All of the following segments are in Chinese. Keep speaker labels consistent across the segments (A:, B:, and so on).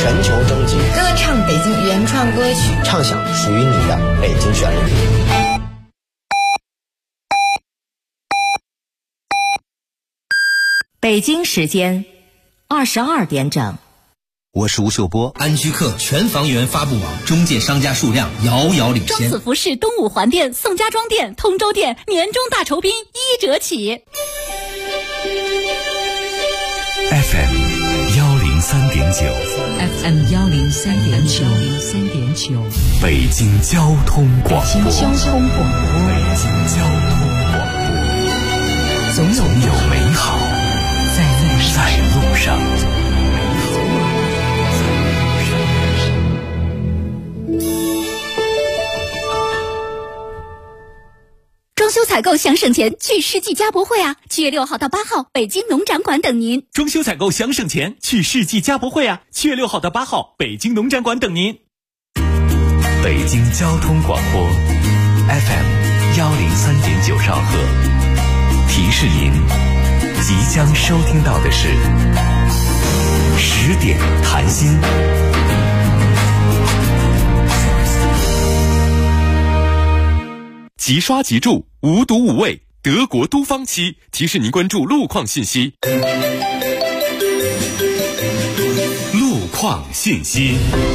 A: 全球征集，
B: 歌唱北京原创歌曲，
A: 唱响属于你的北京旋律。
C: 北京时间22点整。
D: 我是吴秀波。
E: 安居客全房源发布网中介商家数量遥遥领先。
F: 中子服饰东五环店、宋家庄店、通州店年终大酬宾1折起。
G: FM 103.9
H: FM 103.9
G: 北京交通广播。
H: 北京交通广播。
G: 总有美好在路上。
F: 装修采购想省钱，去世纪家博会啊！7月6号到8号，北京农展馆等您。
I: 装修采购想省钱，去世纪家博会啊！7月6号到8号，北京农展馆等您。
G: 北京交通广播 FM 103.9兆赫，提示您即将收听到的是10点谈心。
J: 即刷即住，无毒无味，德国都方漆提示您关注路况信息。路况信息。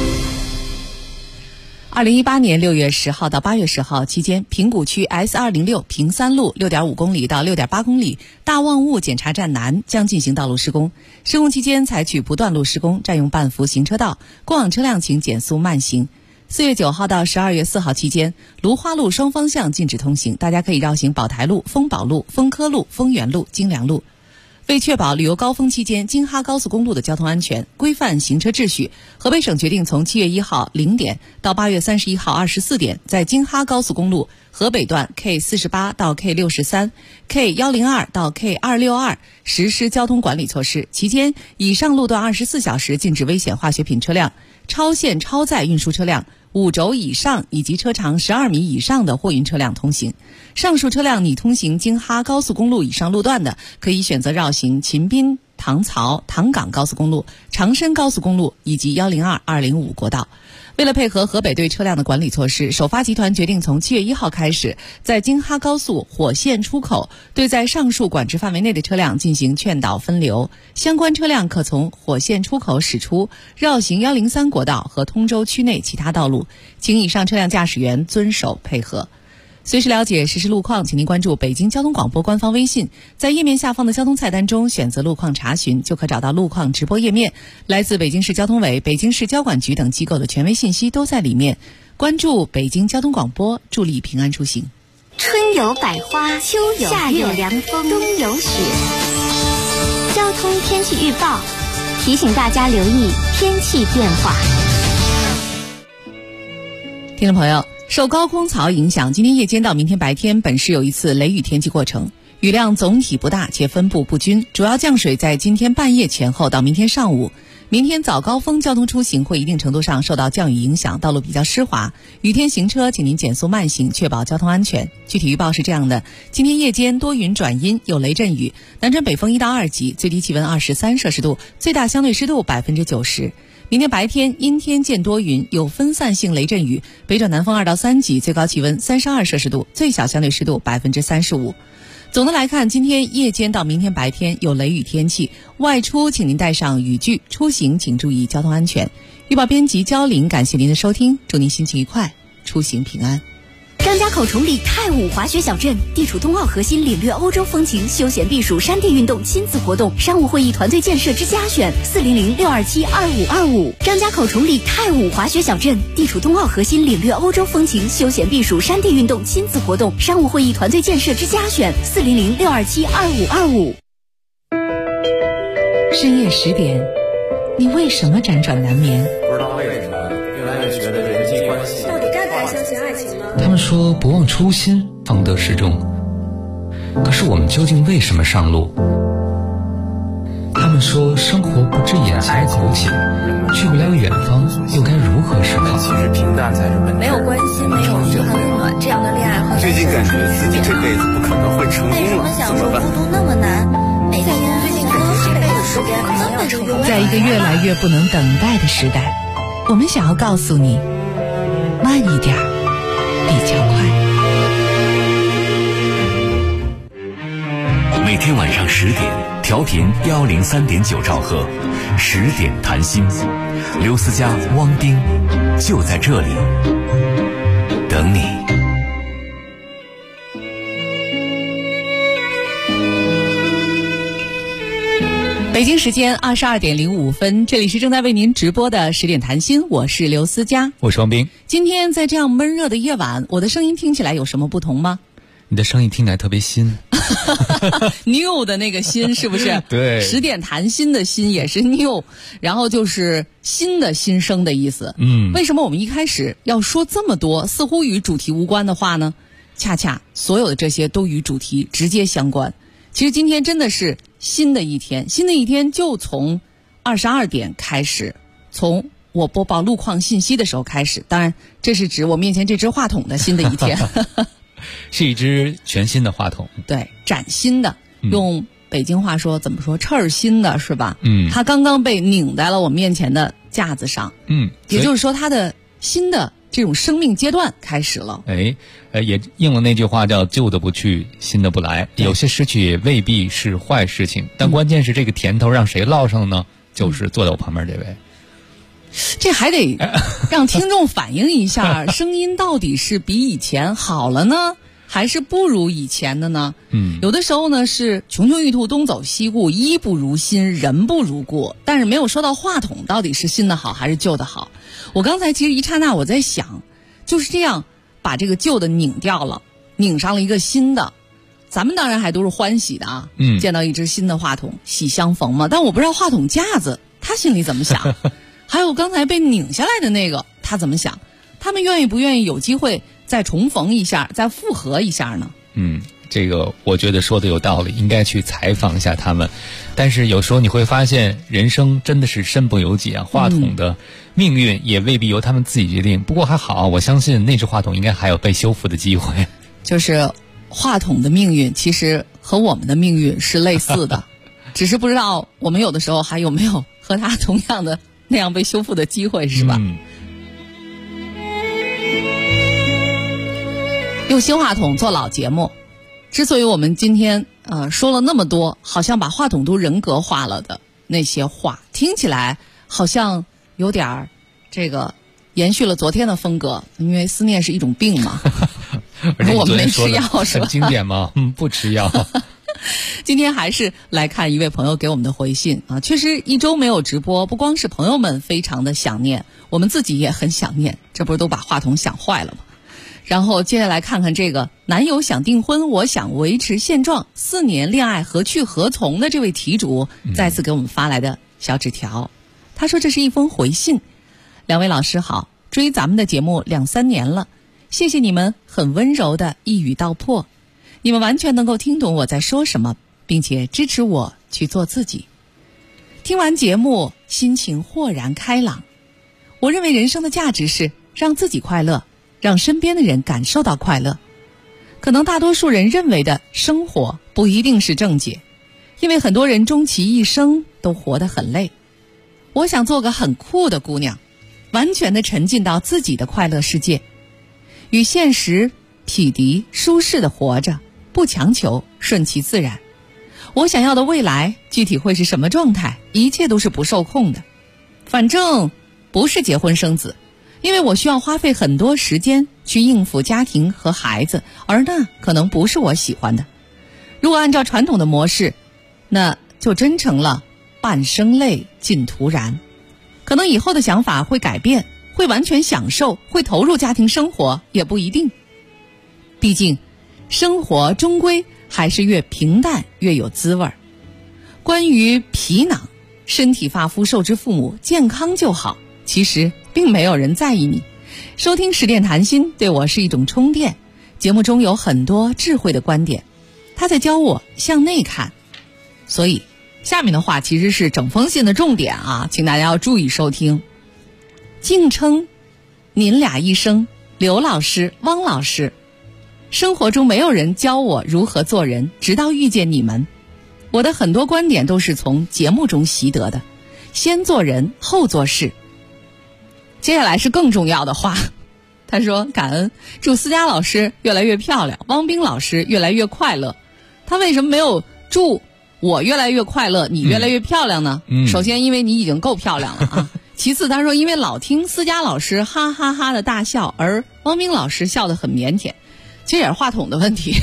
H: 2018年6月10号到8月10号期间，平谷区 S206 平三路 6.5 公里到 6.8 公里大望雾检查站南将进行道路施工。施工期间采取不断路施工，占用半幅行车道，过往车辆请减速慢行。4月9号到12月4号期间，芦花路双方向禁止通行，大家可以绕行宝台路、丰宝路、丰科路、丰源路、金良路。为确保旅游高峰期间京哈高速公路的交通安全，规范行车秩序，河北省决定从7月1号0点到8月31号24点，在京哈高速公路河北段 K48 到 K63、K102 到 K262 实施交通管理措施。期间，以上路段24小时禁止危险化学品车辆、超限超载运输车辆、5轴以上以及车长12米以上的货运车辆通行。上述车辆拟通行京哈高速公路以上路段的，可以选择绕行秦滨、唐曹、唐岗高速公路、长深高速公路以及102、205国道。为了配合河北对车辆的管理措施，首发集团决定从7月1号开始，在京哈高速火线出口对在上述管制范围内的车辆进行劝导分流，相关车辆可从火线出口驶出，绕行103国道和通州区内其他道路，请以上车辆驾驶员遵守配合。随时了解实时路况，请您关注北京交通广播官方微信，在页面下方的交通菜单中选择路况查询，就可找到路况直播页面。来自北京市交通委、北京市交管局等机构的权威信息都在里面。关注北京交通广播，助力平安出行。
K: 春有百花，秋有夏有凉风，冬有雪。交通天气预报提醒大家留意天气变化。
H: 听众朋友，受高空槽影响，今天夜间到明天白天本市有一次雷雨天气过程，雨量总体不大且分布不均，主要降水在今天半夜前后到明天上午。明天早高峰交通出行会一定程度上受到降雨影响，道路比较湿滑，雨天行车请您减速慢行，确保交通安全。具体预报是这样的：今天夜间多云转阴，有雷阵雨，南转北风1到2级，最低气温23摄氏度，最大相对湿度90%。明天白天阴天见多云，有分散性雷阵雨，北转南风2到3级，最高气温32摄氏度，最小相对湿度35%。总的来看，今天夜间到明天白天有雷雨天气，外出请您带上雨具，出行请注意交通安全。预报编辑焦林，感谢您的收听，祝您心情愉快，出行平安。
F: 张家口崇礼太武滑雪小镇，地处冬奥核心，领略欧洲风情，休闲避暑山地运动亲子活动，商务会议团队建设之家选400-627-2525。张家口崇礼太武滑雪小镇，地处冬奥核心，领略欧洲风情，休闲避暑山地运动亲子活动，商务会议团队建设之家选400-627-2525。
H: 深夜10点，你为什么辗转难眠？
L: 不知道为什么，越来越觉得人际关系
M: 到底该不该相信爱情呢？
N: 他们说不忘初心，方得始终。可是我们究竟为什么上路？他们说生活不止眼前苟且，去不了远方，又该如何是好？
L: 其实平淡才是本质。
M: 没有关系，没有遗憾温暖，这样的恋爱和
L: 最近感觉自己这辈子不可能会成功了，怎么办？
M: 为什么想说孤独那么难？每个人最近感觉这辈子时间可能要成功。
H: 在一个越来越不能等待的时代，我们想要告诉你，慢一点比较快。
G: 每天晚上10点，调频103.9兆赫，10点谈心，刘思佳、汪冰就在这里等你。
H: 北京时间22点05分，这里是正在为您直播的10点谈心，我是刘思佳，
N: 我是王冰。
H: 今天在这样闷热的夜晚，我的声音听起来有什么不同吗？
N: 你的声音听起来特别新
H: new 的那个新是不是？
N: 对
H: 10点谈心的心也是 new， 然后就是新的新生的意思。为什么我们一开始要说这么多似乎与主题无关的话呢？恰恰所有的这些都与主题直接相关。其实今天真的是新的一天，新的一天就从22点开始，从我播报路况信息的时候开始，当然这是指我面前这只话筒的新的一天
N: 是一只全新的话筒，
H: 对，崭新的，用北京话说怎么说，翅儿新的是吧？它刚刚被拧在了我面前的架子上，也就是说它的新的这种生命阶段开始了。
N: 也应了那句话叫旧的不去，新的不来。有些失去也未必是坏事情，但关键是这个甜头让谁落上了呢？就是坐在我旁边这位。
H: 这还得让听众反映一下，声音到底是比以前好了呢，还是不如以前的呢？有的时候呢是穷穷欲兔东走西顾，衣不如新，人不如故，但是没有说到话筒到底是新的好还是旧的好。我刚才其实一刹那我在想，就是这样把这个旧的拧掉了，拧上了一个新的，咱们当然还都是欢喜的啊。见到一只新的话筒，喜相逢嘛。但我不知道话筒架子他心里怎么想还有刚才被拧下来的那个他怎么想，他们愿意不愿意有机会再重逢一下，再复合一下呢？
N: 这个我觉得说的有道理，应该去采访一下他们。但是有时候你会发现人生真的是身不由己啊，话筒的命运也未必由他们自己决定。不过还好，我相信那只话筒应该还有被修复的机会。
H: 就是话筒的命运其实和我们的命运是类似的只是不知道我们有的时候还有没有和他同样的那样被修复的机会，是吧？用新话筒做老节目，之所以我们今天说了那么多好像把话筒都人格化了的那些话，听起来好像有点这个延续了昨天的风格，因为思念是一种病嘛我们没吃药是吧？
N: 很经典吗？不吃药
H: 今天还是来看一位朋友给我们的回信啊，确实1周没有直播，不光是朋友们非常的想念，我们自己也很想念，这不是都把话筒想坏了吗？然后接下来看看这个男友想订婚，我想维持现状，4年恋爱何去何从的这位题主再次给我们发来的小纸条。他说这是一封回信，两位老师好，追咱们的节目2、3年了，谢谢你们很温柔的一语道破，你们完全能够听懂我在说什么，并且支持我去做自己。听完节目心情豁然开朗，我认为人生的价值是让自己快乐，让身边的人感受到快乐。可能大多数人认为的生活不一定是正解，因为很多人终其一生都活得很累。我想做个很酷的姑娘，完全的沉浸到自己的快乐世界，与现实匹敌，舒适的活着，不强求，顺其自然。我想要的未来具体会是什么状态，一切都是不受控的。反正不是结婚生子，因为我需要花费很多时间去应付家庭和孩子，而那可能不是我喜欢的。如果按照传统的模式，那就真成了半生累尽徒然。可能以后的想法会改变，会完全享受，会投入家庭生活，也不一定。毕竟生活终归还是越平淡越有滋味儿。关于皮囊，身体发肤受之父母，健康就好，其实并没有人在意你。收听10点谈心对我是一种充电，节目中有很多智慧的观点，他在教我向内看。所以下面的话其实是整封信的重点啊，请大家要注意收听。敬称您俩一声刘老师、汪老师。生活中没有人教我如何做人，直到遇见你们。 我的很多观点都是从节目中习得的，先做人后做事。接下来是更重要的话，他说感恩，祝思佳老师越来越漂亮，汪冰老师越来越快乐。他为什么没有祝我越来越快乐，你越来越漂亮呢？首先因为你已经够漂亮了啊。其次他说因为老听思佳老师哈哈哈的大笑，而汪冰老师笑得很腼腆，其实也是话筒的问题。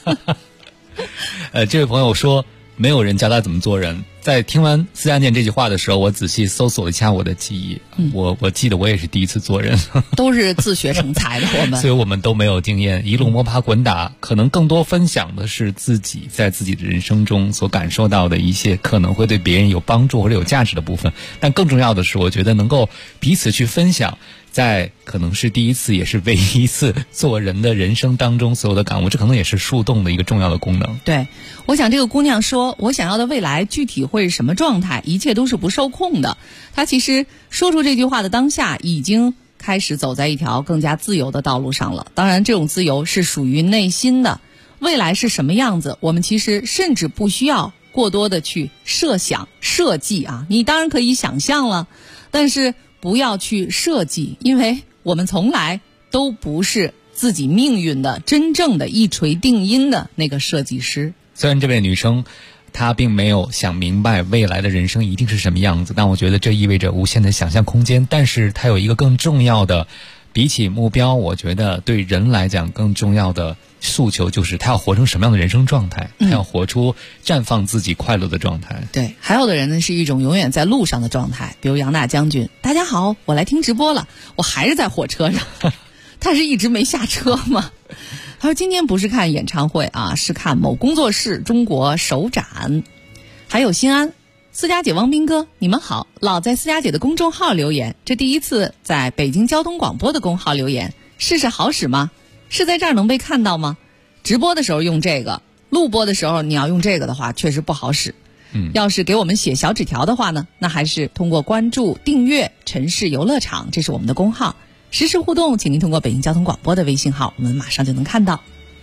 N: 这位朋友说没有人教他怎么做人。在听完思佳念这句话的时候，我仔细搜索了一下我的记忆，我记得我也是第一次做人，
H: 都是自学成才的我们，
N: 所以我们都没有经验，一路摸爬滚打，可能更多分享的是自己在自己的人生中所感受到的一些可能会对别人有帮助或者有价值的部分。但更重要的是，我觉得能够彼此去分享在可能是第一次也是唯一一次做人的人生当中所有的感悟，这可能也是树洞的一个重要的功能。
H: 对，我想这个姑娘说我想要的未来具体会是什么状态，一切都是不受控的。她其实说出这句话的当下已经开始走在一条更加自由的道路上了。当然这种自由是属于内心的，未来是什么样子我们其实甚至不需要过多的去设想设计啊，你当然可以想象了，但是不要去设计，因为我们从来都不是自己命运的真正的一锤定音的那个设计师。
N: 虽然这位女生她并没有想明白未来的人生一定是什么样子，但我觉得这意味着无限的想象空间。但是她有一个更重要的，比起目标，我觉得对人来讲更重要的诉求就是他要活成什么样的人生状态，他要活出绽放自己快乐的状态。
H: 对，还有的人呢是一种永远在路上的状态，比如杨大将军，大家好，我来听直播了，我还是在火车上。他是一直没下车吗？他说今天不是看演唱会啊，是看某工作室中国首展。还有新安，思佳姐汪斌哥你们好，老在思佳姐的公众号留言，这第一次在北京交通广播的公号留言，试试好使吗？是在这儿能被看到吗？直播的时候用这个，录播的时候你要用这个的话确实不好使。要是给我们写小纸条的话呢，那还是通过关注订阅城市游乐场，这是我们的公号，实时互动请您通过北京交通广播的微信号，我们马上就能看到。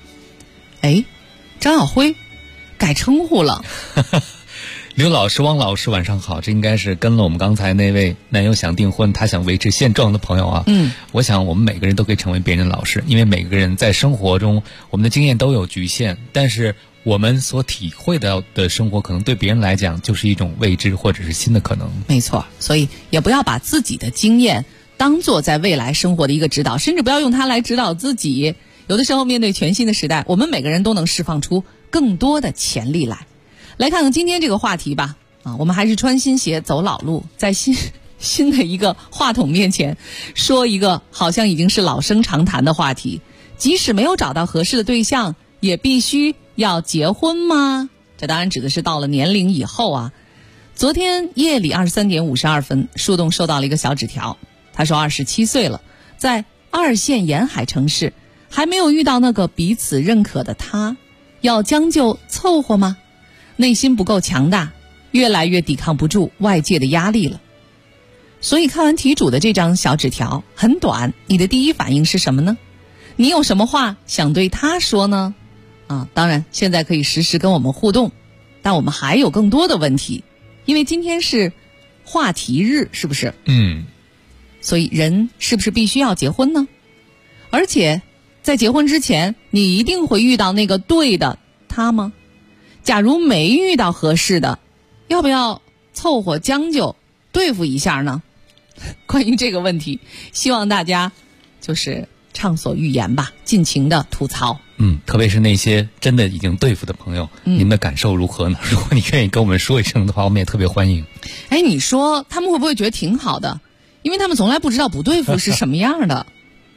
H: 张晓辉改称呼了。
N: 刘老师汪老师晚上好，这应该是跟了我们刚才那位男友想订婚他想维持现状的朋友啊。我想我们每个人都可以成为别人的老师，因为每个人在生活中我们的经验都有局限，但是我们所体会到的生活可能对别人来讲就是一种未知或者是新的可能。
H: 没错，所以也不要把自己的经验当作在未来生活的一个指导，甚至不要用它来指导自己。有的时候面对全新的时代，我们每个人都能释放出更多的潜力来。来看看今天这个话题吧。我们还是穿新鞋走老路，在新的一个话筒面前说一个好像已经是老生常谈的话题，即使没有找到合适的对象，也必须要结婚吗？这当然指的是到了年龄以后啊。昨天夜里23点52分，树洞收到了一个小纸条，他说27岁了，在2线沿海城市，还没有遇到那个彼此认可的他，要将就凑合吗？内心不够强大，越来越抵抗不住外界的压力了。所以看完题主的这张小纸条很短，你的第一反应是什么呢？你有什么话想对他说呢？当然现在可以实时跟我们互动，但我们还有更多的问题，因为今天是话题日，是不是？所以人是不是必须要结婚呢？而且在结婚之前，你一定会遇到那个对的他吗？假如没遇到合适的，要不要凑合将就对付一下呢？关于这个问题，希望大家就是畅所欲言吧，尽情的吐槽。
N: 特别是那些真的已经对付的朋友，您的感受如何呢？如果你愿意跟我们说一声的话，我们也特别欢迎。
H: 你说他们会不会觉得挺好的？因为他们从来不知道不对付是什么样的。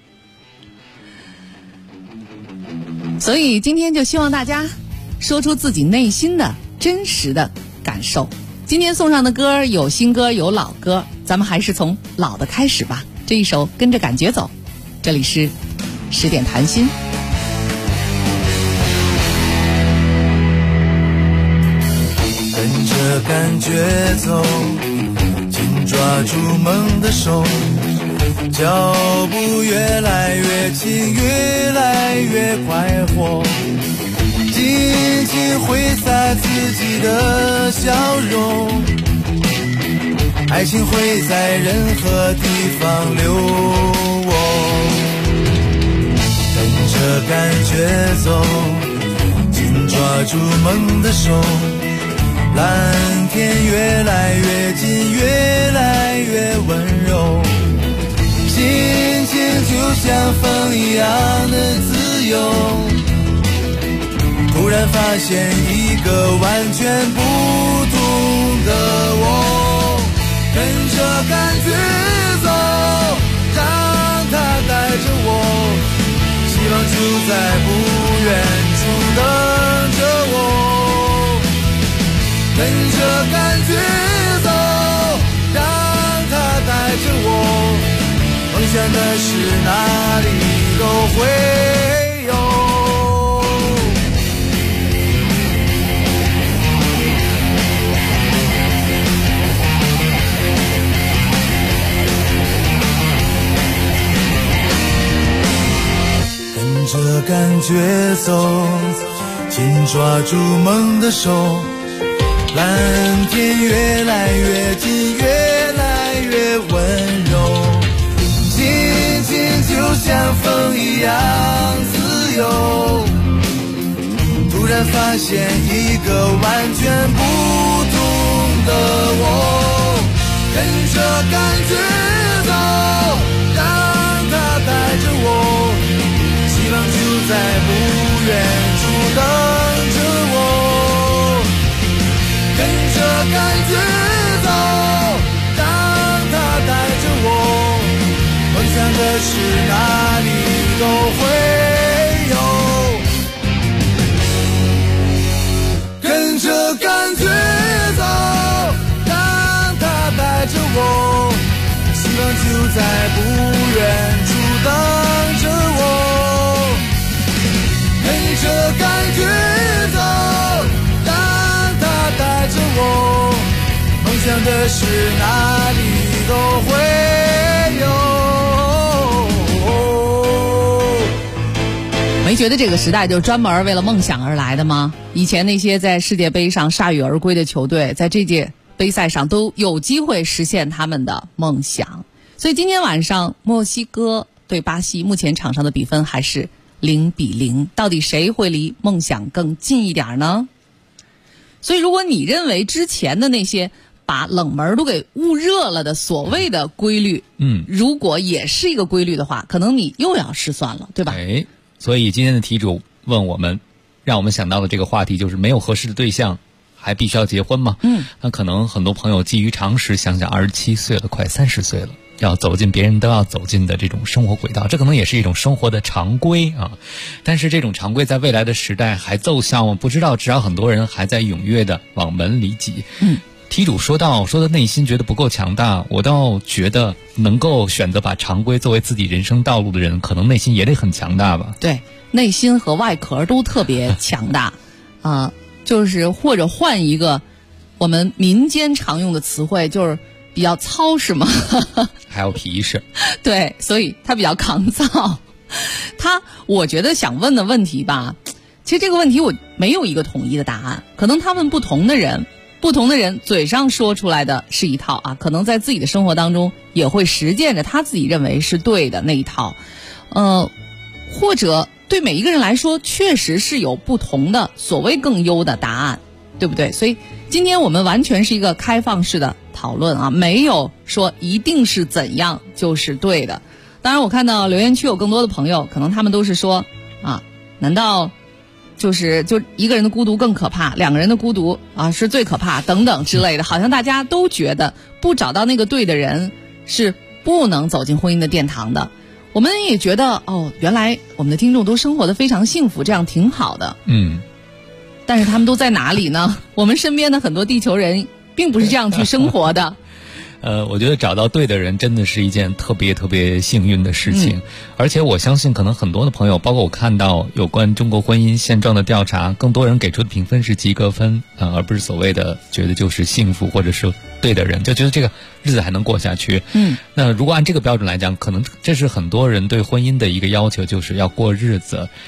H: 所以今天就希望大家说出自己内心的真实的感受。今天送上的歌有新歌有老歌，咱们还是从老的开始吧。这一首跟着感觉走，这里是10点谈心。
O: 跟着感觉走，紧抓住梦的手，脚步越来越轻，越来越快活，紧轻挥洒自己的笑容，爱情会在任何地方流淌，跟着感觉走，紧抓住梦的手，蓝天越来越近，越来越温柔，心情就像风一样的自由，突然发现一个完全不同的我，跟着感觉走，让它带着我，希望就在不远处等着我，跟着感觉走，让它带着我，梦想的事哪里都会有。跟着感觉走，紧抓住梦的手，蓝天越来越近，越来越温柔，心情就像风一样自由，突然发现一个完全不同的我，跟着感觉走，让它带着我，希望就在不远处等着我，跟着感觉走，让它带着我，梦想的事哪里都会有，跟着感觉走，让它带着我，希望就在不远处等着我，跟着感觉走，让它带着我，梦想的事哪里都会有。
H: 没觉得这个时代就专门为了梦想而来的吗？以前那些在世界杯上铩羽而归的球队，在这届杯赛上都有机会实现他们的梦想。所以今天晚上墨西哥对巴西，目前场上的比分还是0-0，到底谁会离梦想更近一点呢？所以如果你认为之前的那些把冷门都给捂热了的所谓的规律，如果也是一个规律的话，可能你又要失算了，对吧？
P: 所以今天的题主问我们，让我们想到的这个话题就是没有合适的对象还必须要结婚吗？那可能很多朋友基于常识想想27岁了，快30岁了，要走进别人都要走进的这种生活轨道，这可能也是一种生活的常规啊。但是这种常规在未来的时代还奏效吗？不知道，至少很多人还在踊跃的往门里挤。题主说的内心觉得不够强大，我倒觉得能够选择把常规作为自己人生道路的人，可能内心也得很强大吧。
H: 对，内心和外壳都特别强大就是或者换一个我们民间常用的词汇，就是比较操实嘛
P: 还有皮实。
H: 对，所以他比较抗造。我觉得想问的问题吧，其实这个问题我没有一个统一的答案，可能他问不同的人嘴上说出来的是一套啊，可能在自己的生活当中也会实践着他自己认为是对的那一套，或者对每一个人来说确实是有不同的所谓更优的答案，对不对？所以今天我们完全是一个开放式的讨论啊，没有说一定是怎样就是对的。当然我看到留言区有更多的朋友，可能他们都是说难道就一个人的孤独更可怕，两个人的孤独是最可怕等等之类的，好像大家都觉得不找到那个对的人是不能走进婚姻的殿堂的。我们也觉得原来我们的听众都生活得非常幸福，这样挺好的。但是他们都在哪里呢？我们身边的很多地球人并不是这样去生活的。
P: 我觉得找到对的人真的是一件特别特别幸运的事情，而且我相信可能很多的朋友，包括我看到有关中国婚姻现状的调查，更多人给出的评分是及格分而不是所谓的觉得就是幸福或者是对的人，就觉得这个日子还能过下去。那如果按这个标准来讲，可能这是很多人对婚姻的一个要求，就是要过日子。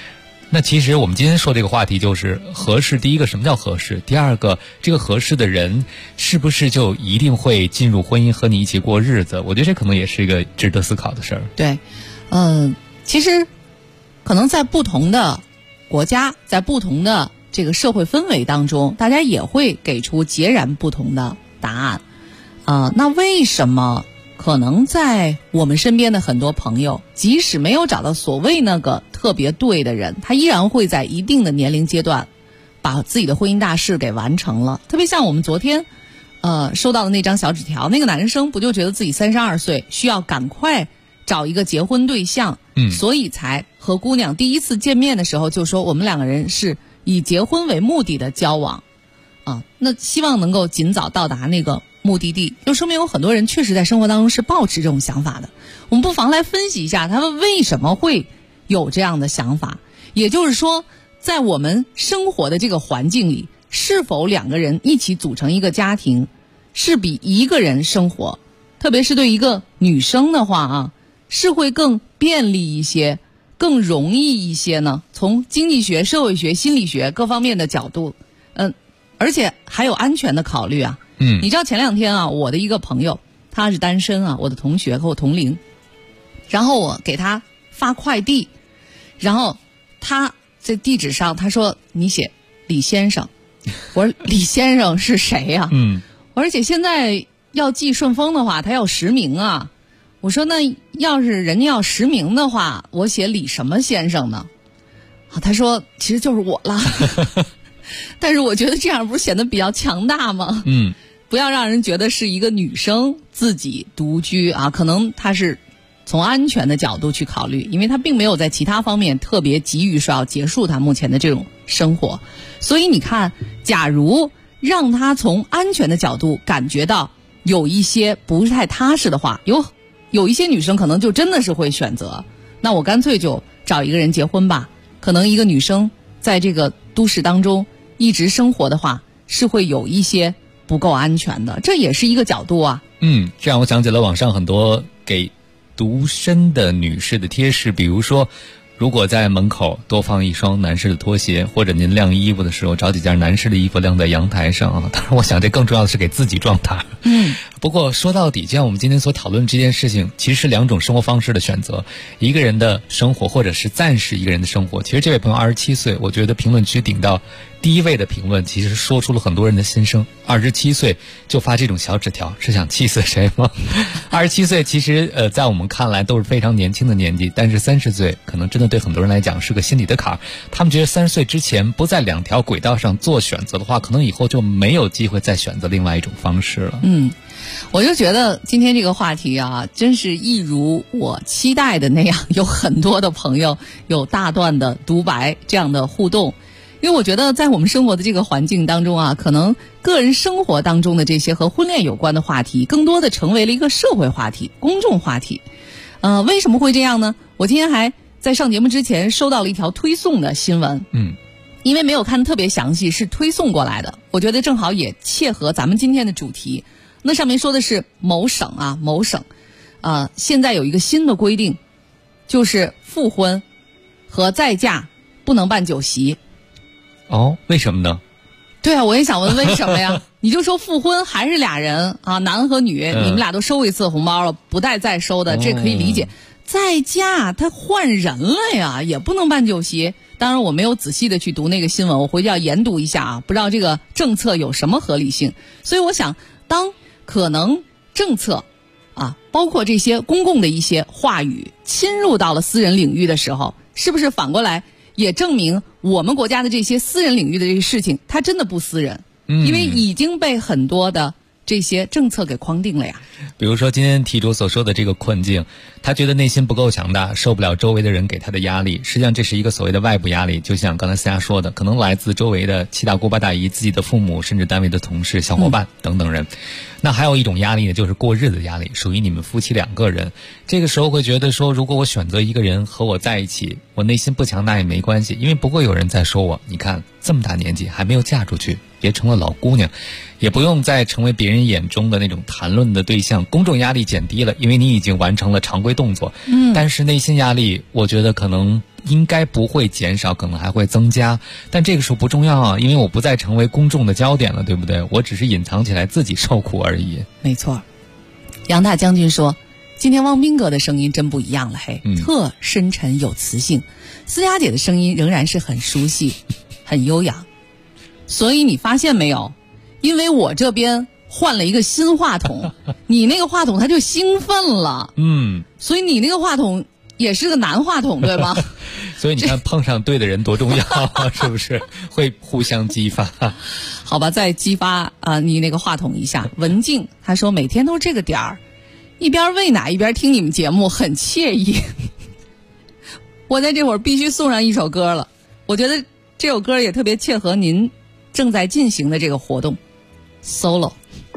P: 那其实我们今天说这个话题就是合适。第一个，什么叫合适？第二个，这个合适的人是不是就一定会进入婚姻和你一起过日子？我觉得这可能也是一个值得思考的事儿。
H: 对，其实可能在不同的国家，在不同的这个社会氛围当中，大家也会给出截然不同的答案。那为什么可能在我们身边的很多朋友，即使没有找到所谓那个特别对的人，他依然会在一定的年龄阶段把自己的婚姻大事给完成了？特别像我们昨天收到的那张小纸条，那个男生不就觉得自己32岁需要赶快找一个结婚对象，所以才和姑娘第一次见面的时候就说我们两个人是以结婚为目的的交往那希望能够尽早到达那个目的地，就说明有很多人确实在生活当中是抱持这种想法的。我们不妨来分析一下他们为什么会有这样的想法，也就是说在我们生活的这个环境里，是否两个人一起组成一个家庭是比一个人生活，特别是对一个女生的话是会更便利一些，更容易一些呢？从经济学、社会学、心理学各方面的角度而且还有安全的考虑你知道前2天我的一个朋友他是单身我的同学和我同龄，然后我给他发快递，然后他在地址上他说你写李先生，我说李先生是谁呀？而且现在要寄顺丰的话他要实名我说那要是人家要实名的话，我写李什么先生呢？他说其实就是我了但是我觉得这样不是显得比较强大吗？不要让人觉得是一个女生自己独居可能她是从安全的角度去考虑，因为她并没有在其他方面特别急于说要结束她目前的这种生活。所以你看，假如让她从安全的角度感觉到有一些不是太踏实的话，有一些女生可能就真的是会选择，那我干脆就找一个人结婚吧。可能一个女生在这个都市当中一直生活的话，是会有一些不够安全的，这也是一个角度
P: 这让我想起了网上很多给独身的女士的贴士，比如说如果在门口多放一双男士的拖鞋，或者您晾衣服的时候找几件男士的衣服晾在阳台上当然我想这更重要的是给自己壮胆。不过说到底，就像我们今天所讨论这件事情，其实是2种生活方式的选择，一个人的生活或者是暂时一个人的生活。其实这位朋友27岁，我觉得评论区顶到第一位的评论其实说出了很多人的心声。27岁就发这种小纸条，是想气死谁吗？27岁其实在我们看来都是非常年轻的年纪，但是30岁可能真的对很多人来讲是个心理的坎儿。他们觉得30岁之前不在2条轨道上做选择的话，可能以后就没有机会再选择另外一种方式了。
H: 我就觉得今天这个话题真是一如我期待的那样，有很多的朋友有大段的独白这样的互动。因为我觉得在我们生活的这个环境当中可能个人生活当中的这些和婚恋有关的话题更多的成为了一个社会话题、公众话题。为什么会这样呢？我今天还在上节目之前收到了一条推送的新闻，因为没有看得特别详细，是推送过来的，我觉得正好也切合咱们今天的主题。那上面说的是某省现在有一个新的规定，就是复婚和再嫁不能办酒席。
P: 为什么呢？
H: 对我也想问为什么呀？你就说复婚还是俩人男和女，你们俩都收一次红包了，不带再收的，这可以理解。再嫁他换人了呀，也不能办酒席。当然我没有仔细的去读那个新闻，我回去要研读一下不知道这个政策有什么合理性。所以我想，当可能政策包括这些公共的一些话语侵入到了私人领域的时候，是不是反过来也证明我们国家的这些私人领域的这个事情它真的不私人，因为已经被很多的这些政策给框定了呀。
P: 比如说今天题主所说的这个困境，他觉得内心不够强大，受不了周围的人给他的压力。实际上这是一个所谓的外部压力，就像刚才思佳说的，可能来自周围的七大姑八大姨、自己的父母，甚至单位的同事、小伙伴等等人。那还有一种压力呢，就是过日子的压力，属于你们夫妻2个人。这个时候会觉得说，如果我选择一个人和我在一起，我内心不强大也没关系，因为不会有人在说我，你看这么大年纪还没有嫁出去， 别成了老姑娘，也不用再成为别人眼中的那种谈论的对象，公众压力减低了，因为你已经完成了常规动作。但是内心压力我觉得可能应该不会减少，可能还会增加，但这个时候不重要啊，因为我不再成为公众的焦点了，对不对？我只是隐藏起来自己受苦而已。
H: 没错。杨大将军说，今天汪斌哥的声音真不一样了，嘿，特深沉有磁性。思佳姐的声音仍然是很熟悉很悠扬，所以你发现没有，因为我这边换了一个新话筒你那个话筒它就兴奋了，所以你那个话筒也是个男话筒，对吧？
P: 所以你看碰上对的人多重要是不是？会互相激发。
H: 好吧，再激发你那个话筒一下。文静他说每天都这个点儿，一边喂奶一边听你们节目，很惬意我在这会儿必须送上一首歌了，我觉得这首歌也特别切合您正在进行的这个活动 solo。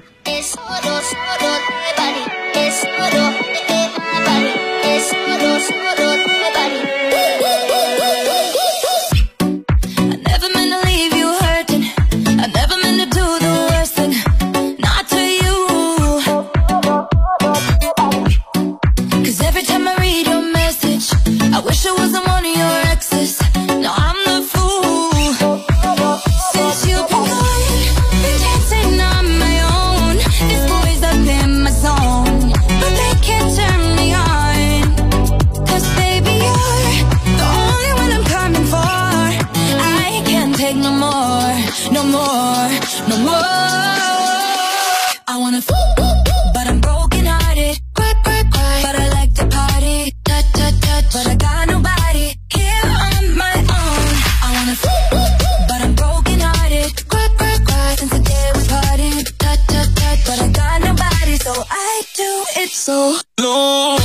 Q: Wish I wasn't one of your exes. No, I'm the fool. Since you've been gone, been dancing on my own. These boys up in my zone, but they can't turn me on. 'Cause baby, you're the only one I'm coming for. I can't take no more, no more, no more. I wanna but I'm broken hearted. Cry, cry, cry. But I like to party. Touch, touch, touch. But I got nobody here on my own. I wanna but I'm broken hearted. Cry, cry, cry. Since the day we parted. Touch, touch, touch. But I got nobody, so I do it so low.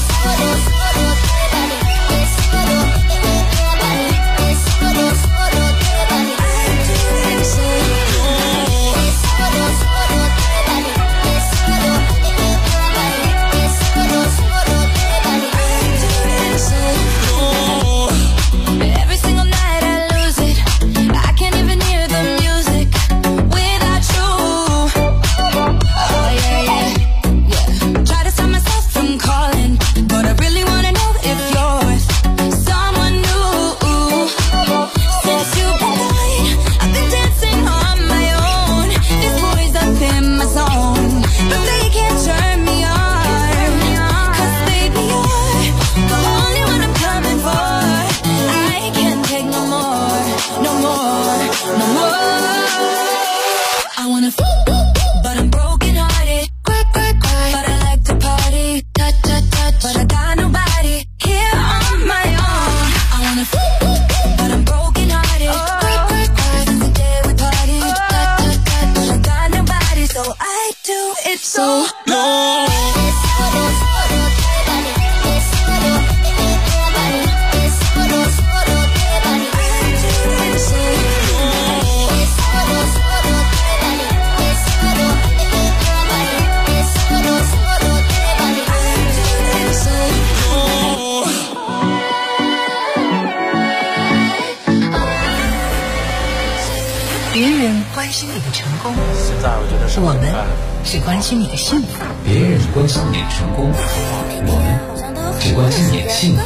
H: 我们只关心你的幸福，
N: 别人关心你的成功，我们只关心你的幸福。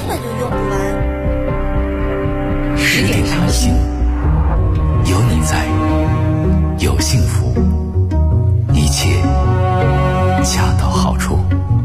G: 10点插心，有你在，有幸福，一切恰到好处。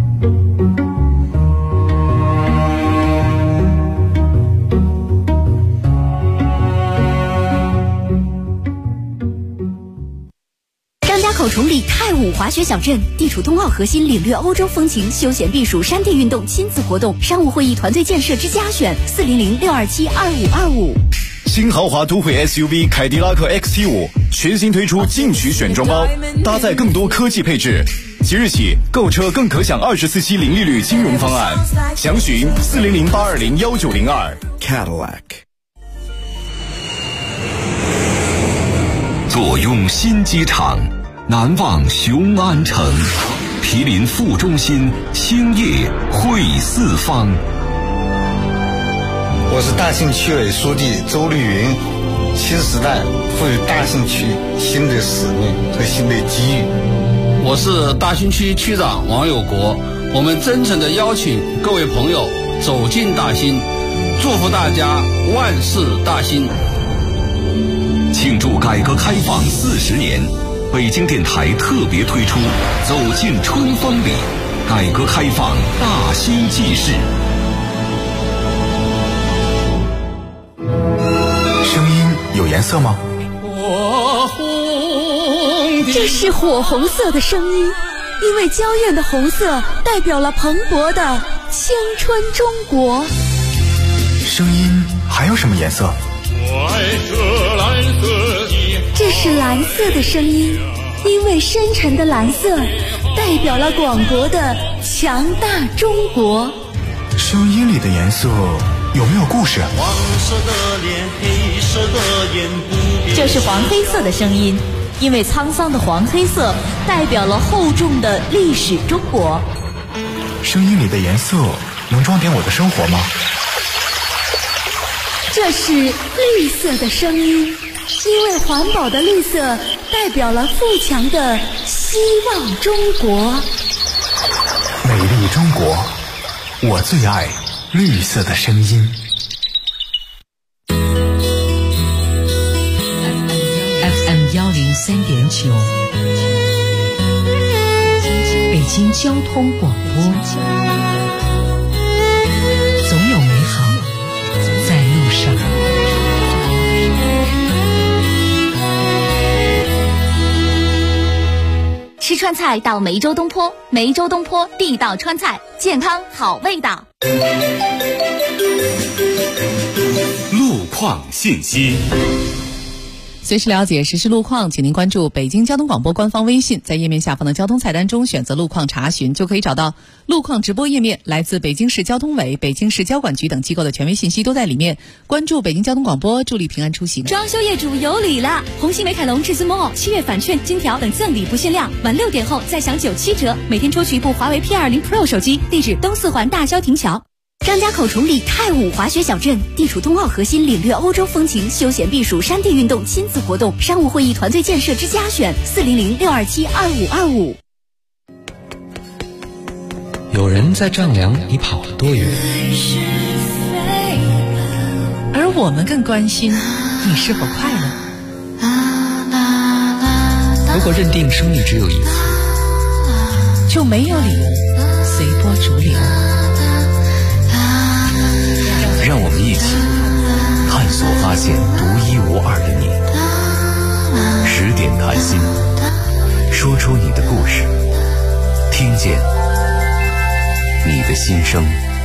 F: 口崇礼泰武滑雪小镇，地处冬奥核心，领略欧洲风情，休闲避暑，山地运动，亲子活动，商务会议，团队建设之家选，400-627-2525。
R: 新豪华都会 SUV 凯迪拉克 XT5 全新推出进取选装包，搭载更多科技配置。即日起购车更可享24期零利率金融方案，详询400-820-1902。Cadillac。
G: 坐拥新机场，难忘雄安城，毗邻副中心，兴业汇四方。
S: 我是大兴区委书记周丽云。新时代赋予大兴区新的使命和新的机遇。
T: 我是大兴区区长王有国，我们真诚地邀请各位朋友走进大兴，祝福大家万事大兴。
G: 庆祝改革开放40年，北京电台特别推出走进春风里，改革开放大兴纪事。
R: 有颜色吗？
F: 这是火红色的声音，因为娇艳的红色代表了蓬勃的青春中国。
R: 声音还有什么颜色？
F: 这是蓝色的声音，因为深沉的蓝色代表了广博的强大中国。
R: 声音里的颜色有没有故事？
Q: 黄色的脸，黑色的眼，不变。
C: 这是黄黑色的声音，因为沧桑的黄黑色代表了厚重的历史中国。
R: 声音里的颜色能装点我的生活吗？
F: 这是绿色的声音，因为环保的绿色代表了富强的希望中国。
R: 美丽中国，我最爱绿色的声音。
U: FM 103.9，北京交通广播，总有美好在路上。
F: 吃川菜到梅州东坡，梅州东坡地道川菜，健康好味道。
J: 路况信息。
H: 随时了解实时路况，请您关注北京交通广播官方微信，在页面下方的交通菜单中选择路况查询，就可以找到路况直播页面，来自北京市交通委、北京市交管局等机构的权威信息都在里面。关注北京交通广播，助力平安出行。
F: 装修业主有礼了！红星美凯龙至尊 mall 7月返券金条等赠礼不限量，晚6点后再享97折，每天抽取一部华为 P20 Pro 手机。地址东四环大萧亭桥。张家口崇礼太武滑雪小镇，地处冬奥核心，领略欧洲风情，休闲避暑，山地运动，亲子活动，商务会议团队建设之佳选，400-627-2525。
N: 有人在丈量你跑了多远，
H: 而我们更关心你是否快乐。
N: 如果认定生命只有一次，
H: 就没有理由随波逐流。
G: 让我们一起探索发现独一无二的你。10点谈心，说出你的故事，听见你的心声。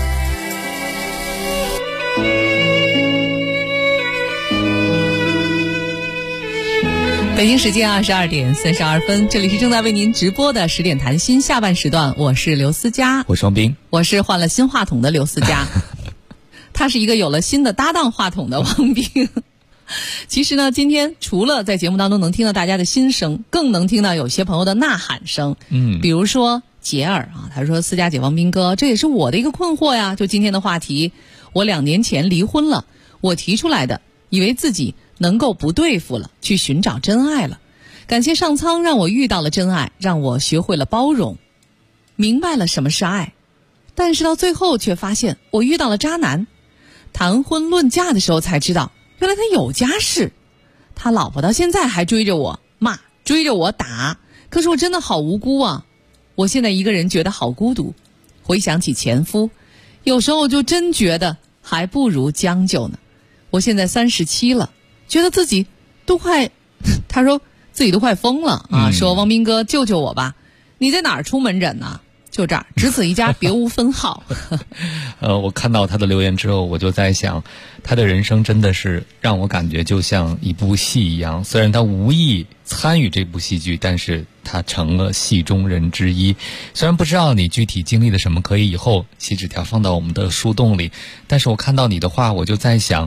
H: 北京时间22点32分，这里是正在为您直播的10点谈心下半时段，我是刘思佳，
P: 我是王斌，
H: 我是换了新话筒的刘思佳。他是一个有了新的搭档话筒的王斌。其实呢，今天除了在节目当中能听到大家的心声，更能听到有些朋友的呐喊声。比如说杰尔啊，他说：“思佳姐、王斌哥，这也是我的一个困惑呀。就今天的话题，我2年前离婚了，我提出来的，以为自己能够不对付了，去寻找真爱了。感谢上苍让我遇到了真爱，让我学会了包容，明白了什么是爱。但是到最后却发现我遇到了渣男。谈婚论嫁的时候才知道，原来他有家室，他老婆到现在还追着我骂，追着我打。可是我真的好无辜啊！我现在一个人觉得好孤独，回想起前夫，有时候就真觉得还不如将就呢。我现在37了，觉得自己都快，他说自己都快疯了啊！说王斌哥救救我吧，你在哪儿出门诊呢？就这儿，只此一家，别无分号。
P: 我看到他的留言之后，我就在想，他的人生真的是让我感觉就像一部戏一样。虽然他无意参与这部戏剧，但是他成了戏中人之一。虽然不知道你具体经历了什么，可以以后写纸条放到我们的树洞里。但是我看到你的话，我就在想，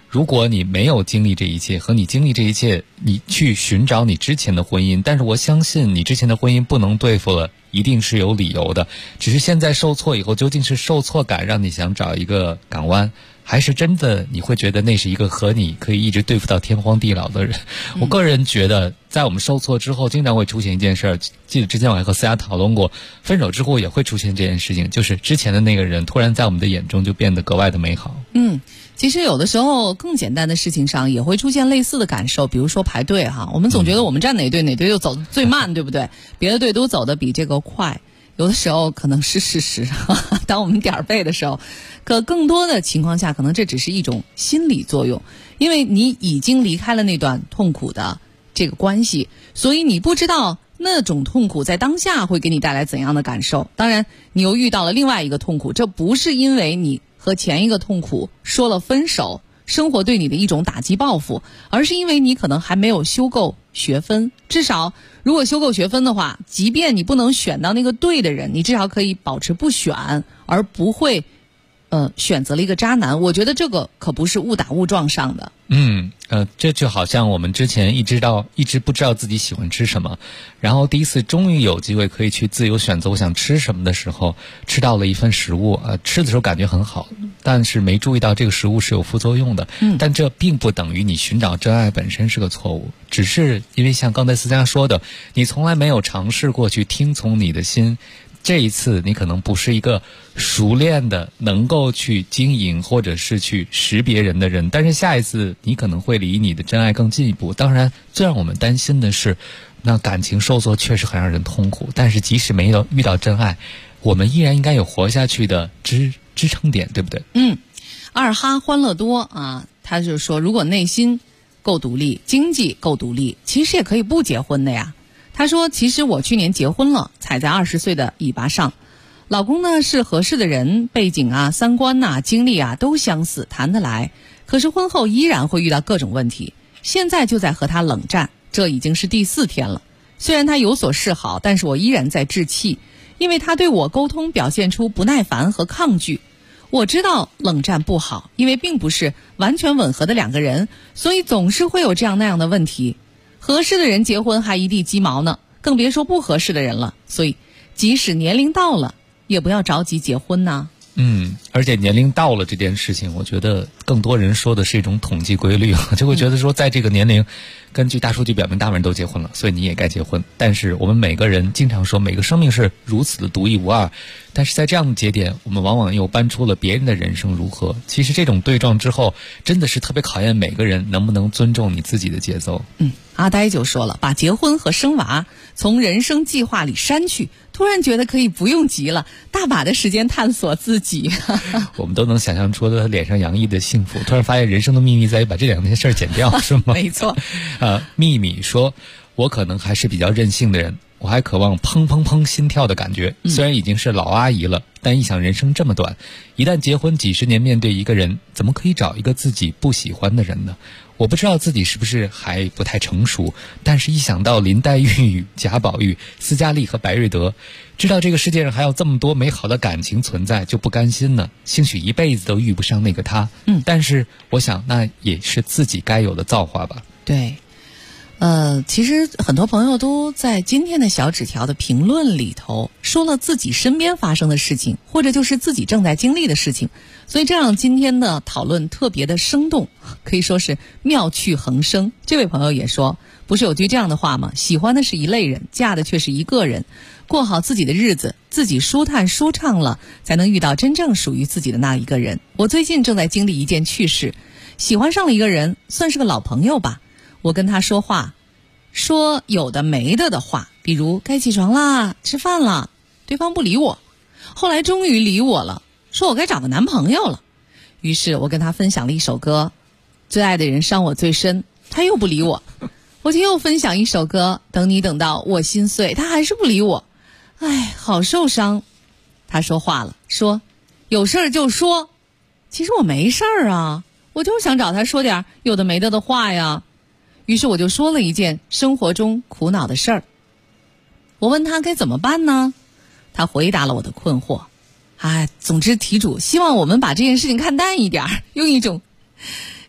P: 如果你没有经历这一切，和你经历这一切，你去寻找你之前的婚姻，但是我相信你之前的婚姻不能对付了，一定是有理由的。只是现在受挫以后，究竟是受挫感让你想找一个港湾，还是真的你会觉得那是一个和你可以一直对付到天荒地老的人？我个人觉得，在我们受挫之后，经常会出现一件事儿。记得之前我还和思雅讨论过，分手之后也会出现这件事情，就是之前的那个人突然在我们的眼中就变得格外的美好。
H: 其实有的时候更简单的事情上也会出现类似的感受，比如说排队哈，我们总觉得我们站哪队哪队就走得最慢，对不对？别的队都走得比这个快，有的时候可能是事实，当我们点儿背的时候，可更多的情况下，可能这只是一种心理作用，因为你已经离开了那段痛苦的这个关系，所以你不知道那种痛苦在当下会给你带来怎样的感受。当然，你又遇到了另外一个痛苦，这不是因为你和前一个痛苦说了分手，生活对你的一种打击报复，而是因为你可能还没有修够学分。至少如果修够学分的话，即便你不能选到那个对的人，你至少可以保持不选，而不会选择了一个渣男。我觉得这个可不是误打误撞上的。
P: 这就好像我们之前一直不知道自己喜欢吃什么，然后第一次终于有机会可以去自由选择我想吃什么的时候，吃到了一份食物，吃的时候感觉很好，但是没注意到这个食物是有副作用的。但这并不等于你寻找真爱本身是个错误，只是因为像刚才思佳说的，你从来没有尝试过去听从你的心。这一次你可能不是一个熟练的能够去经营或者是去识别人的人，但是下一次你可能会离你的真爱更进一步。当然最让我们担心的是，那感情受挫确实很让人痛苦，但是即使没有遇到真爱，我们依然应该有活下去的支撑点，对不对？
H: 二哈欢乐多啊，他就说如果内心够独立，经济够独立，其实也可以不结婚的呀。他说其实我去年结婚了，踩在20岁的尾巴上，老公呢是合适的人，背景啊、三观啊、经历啊都相似，谈得来，可是婚后依然会遇到各种问题，现在就在和他冷战，这已经是第4天了。虽然他有所示好，但是我依然在置气，因为他对我沟通表现出不耐烦和抗拒。我知道冷战不好，因为并不是完全吻合的两个人，所以总是会有这样那样的问题。合适的人结婚还一地鸡毛呢，更别说不合适的人了。所以即使年龄到了，也不要着急结婚呐。
P: 而且年龄到了这件事情，我觉得更多人说的是一种统计规律，就会觉得说在这个年龄，根据大数据表明大部分人都结婚了，所以你也该结婚。但是我们每个人经常说每个生命是如此的独一无二，但是在这样的节点，我们往往又搬出了别人的人生如何。其实这种对撞之后，真的是特别考验每个人能不能尊重你自己的节奏。
H: 阿呆就说了，把结婚和生娃从人生计划里删去，突然觉得可以不用急了，大把的时间探索自己。
P: 我们都能想象出他脸上洋溢的幸福，突然发现人生的秘密在于把这2件事剪掉，是吗？
H: 没错。
P: 秘密说，我可能还是比较任性的人，我还渴望砰砰砰心跳的感觉，虽然已经是老阿姨了，但一想人生这么短，一旦结婚几十年面对一个人，怎么可以找一个自己不喜欢的人呢？我不知道自己是不是还不太成熟，但是一想到林黛玉与贾宝玉、斯嘉丽和白瑞德，知道这个世界上还有这么多美好的感情存在，就不甘心呢。兴许一辈子都遇不上那个他，但是我想那也是自己该有的造化吧。
H: 对。其实很多朋友都在今天的小纸条的评论里头说了自己身边发生的事情，或者就是自己正在经历的事情，所以这样今天的讨论特别的生动，可以说是妙趣横生。这位朋友也说，不是有句这样的话吗？喜欢的是一类人，嫁的却是一个人，过好自己的日子，自己舒坦舒畅了，才能遇到真正属于自己的那一个人。我最近正在经历一件趣事，喜欢上了一个人，算是个老朋友吧。我跟他说话，说有的没的话，比如该起床啦、吃饭啦，对方不理我。后来终于理我了，说我该找个男朋友了。于是我跟他分享了一首歌，最爱的人伤我最深，他又不理我。我就又分享一首歌，等你等到我心碎，他还是不理我。哎，好受伤。他说话了，说有事儿就说。其实我没事儿啊，我就是想找他说点有的没的话呀。于是我就说了一件生活中苦恼的事儿。我问他该怎么办呢？他回答了我的困惑。总之题主希望我们把这件事情看淡一点，用一种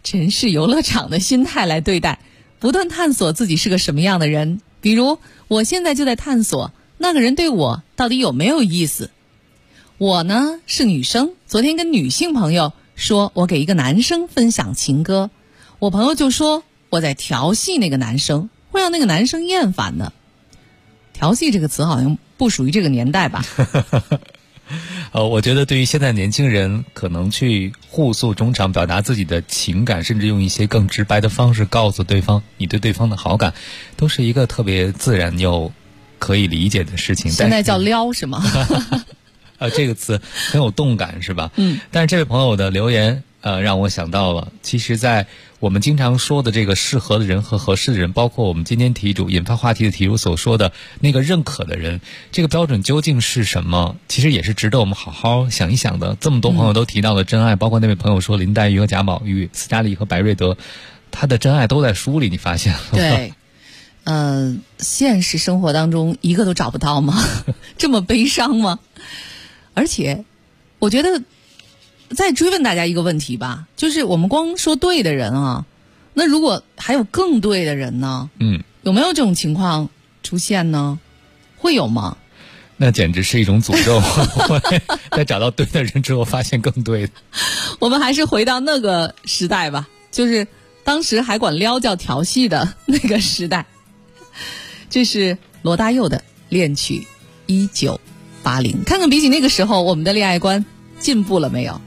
H: 城市游乐场的心态来对待，不断探索自己是个什么样的人。比如我现在就在探索那个人对我到底有没有意思。我呢是女生，昨天跟女性朋友说我给一个男生分享情歌，我朋友就说我在调戏那个男生，会让那个男生厌烦的。调戏这个词好像不属于这个年代吧。
P: 我觉得对于现在年轻人，可能去互诉衷肠，表达自己的情感，甚至用一些更直白的方式告诉对方你对对方的好感，都是一个特别自然又可以理解的事情。
H: 现在叫撩是吗？
P: 这个词很有动感是吧？但是这位朋友的留言让我想到了，其实在我们经常说的这个适合的人和合适的人，包括我们今天题主引发话题的题主所说的那个认可的人，这个标准究竟是什么？其实也是值得我们好好想一想的。这么多朋友都提到了真爱，包括那位朋友说林黛玉和贾宝玉、斯嘉丽和白瑞德，他的真爱都在书里，你发现了吗？
H: 对。现实生活当中一个都找不到吗？这么悲伤吗？而且我觉得再追问大家一个问题吧，就是我们光说对的人啊，那如果还有更对的人呢？有没有这种情况出现呢？会有吗？
P: 那简直是一种诅咒。在找到对的人之后发现更对的。
H: 我们还是回到那个时代吧，就是当时还管撩叫调戏的那个时代。这是罗大佑的恋曲1980，看看比起那个时候我们的恋爱观进步了没有。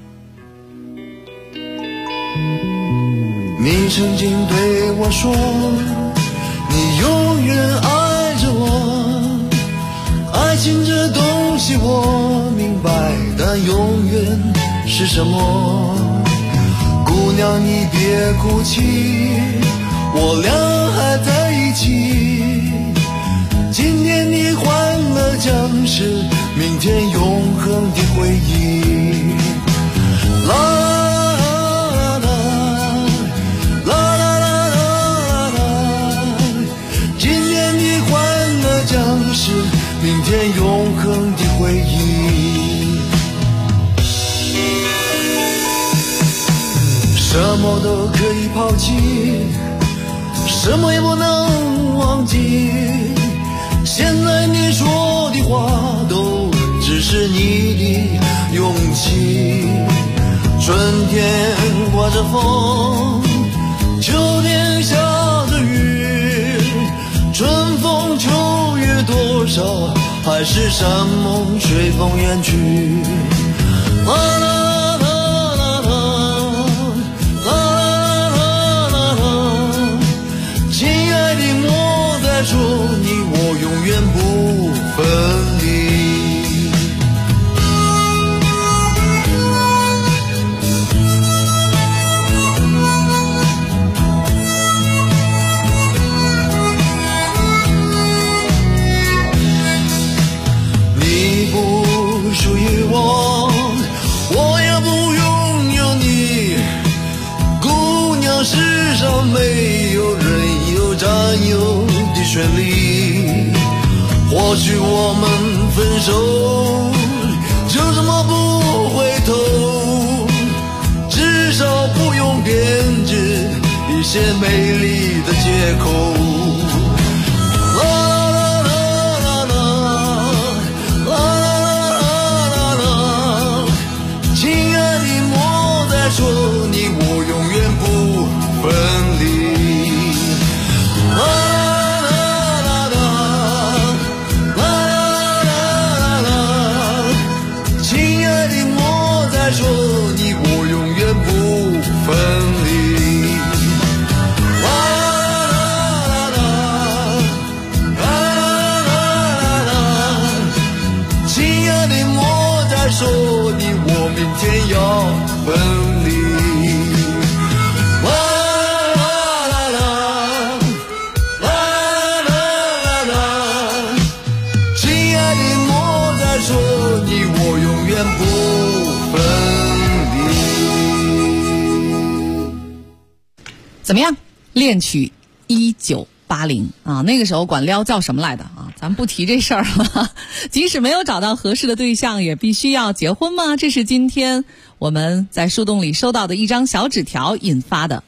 O: 你曾经对我说，你永远爱着我，爱情这东西我明白，但永远是什么？姑娘你别哭泣，我俩还在一起，今天你欢乐将是明天永恒的回忆。啦啦啦啦啦啦啦，今天你欢乐将是明天永恒的回忆。什么都可以抛弃，什么也不能忘记，现在你说的话都只是你的勇气。春天刮着风，秋天下着雨，春风秋月多少，还是山盟随风远去。啦啦啦啦啦啦啦啦，亲爱的莫再说你我永远不分离。你不属于我，我也不拥有你。姑娘，世上没有人有占有的权利。或许我们分手就这么不回头，至少不用编织一些美丽的借口。啦啦啦啦啦啦啦，亲爱的莫再说你我永远不分离。啦说你我永远不分离。啦啦啦啦啦啦，亲爱的莫再说你我明天要分离。啦啦啦啦啦啦，亲爱的莫再说你我永远不分离。
H: 怎么样？恋曲1980啊，那个时候管撩叫什么来的啊？咱不提这事儿了。即使没有找到合适的对象，也必须要结婚吗？这是今天我们在树洞里收到的一张小纸条引发的